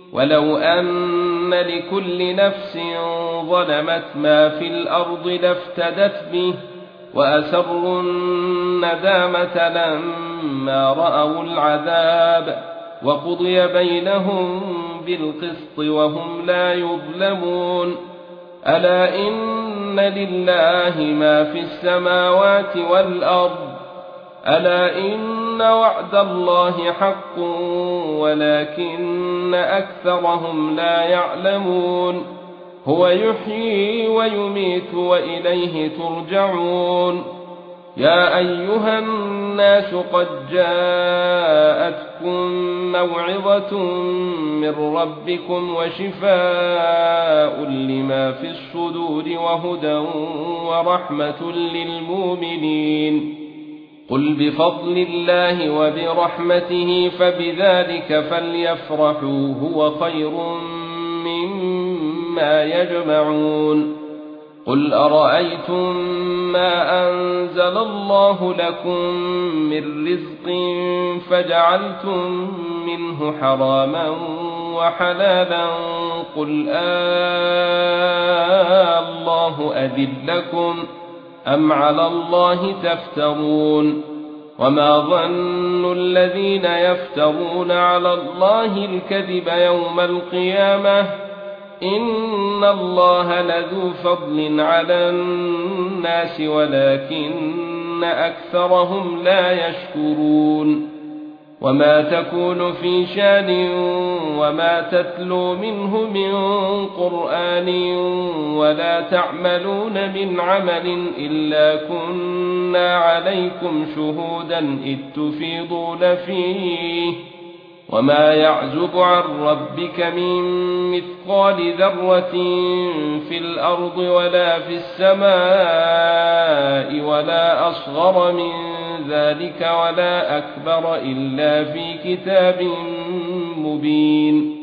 ولو أن لكل نفس ظلمت ما في الأرض لافتدت به وأسروا الندامة لما رأوا العذاب وقضي بينهم بالقسط وهم لا يظلمون ألا إن لله ما في السماوات والأرض ألا إن وعد الله حق ولكن أكثرهم لا يعلمون هو يحيي ويميت وإليه ترجعون يا أيها الناس قد جاءتكم موعظة من ربكم وشفاء لما في الصدور وهدى ورحمة للمؤمنين قل بفضل الله وبرحمته فبذلك فليفرحوا هو خير مما يجمعون قل أرأيتم ما أنزل الله لكم من رزق فجعلتم منه حراما وحلالا قل الله أذن لكم أم على الله تفترون وما ظن الذين يفترون على الله الكذب يوم القيامة إن الله لذو فضل على الناس ولكن أكثرهم لا يشكرون وما تكون في شان وما تتلو منه من قرآن ولا تعملون من عمل إلا كنا عليكم شهودا إذ تفيضون فيه وما يعزب عن ربك من مثقال ذرة في الأرض ولا في السماء ولا أصغر من ذلك ولا أكبر إلا في كتاب مبين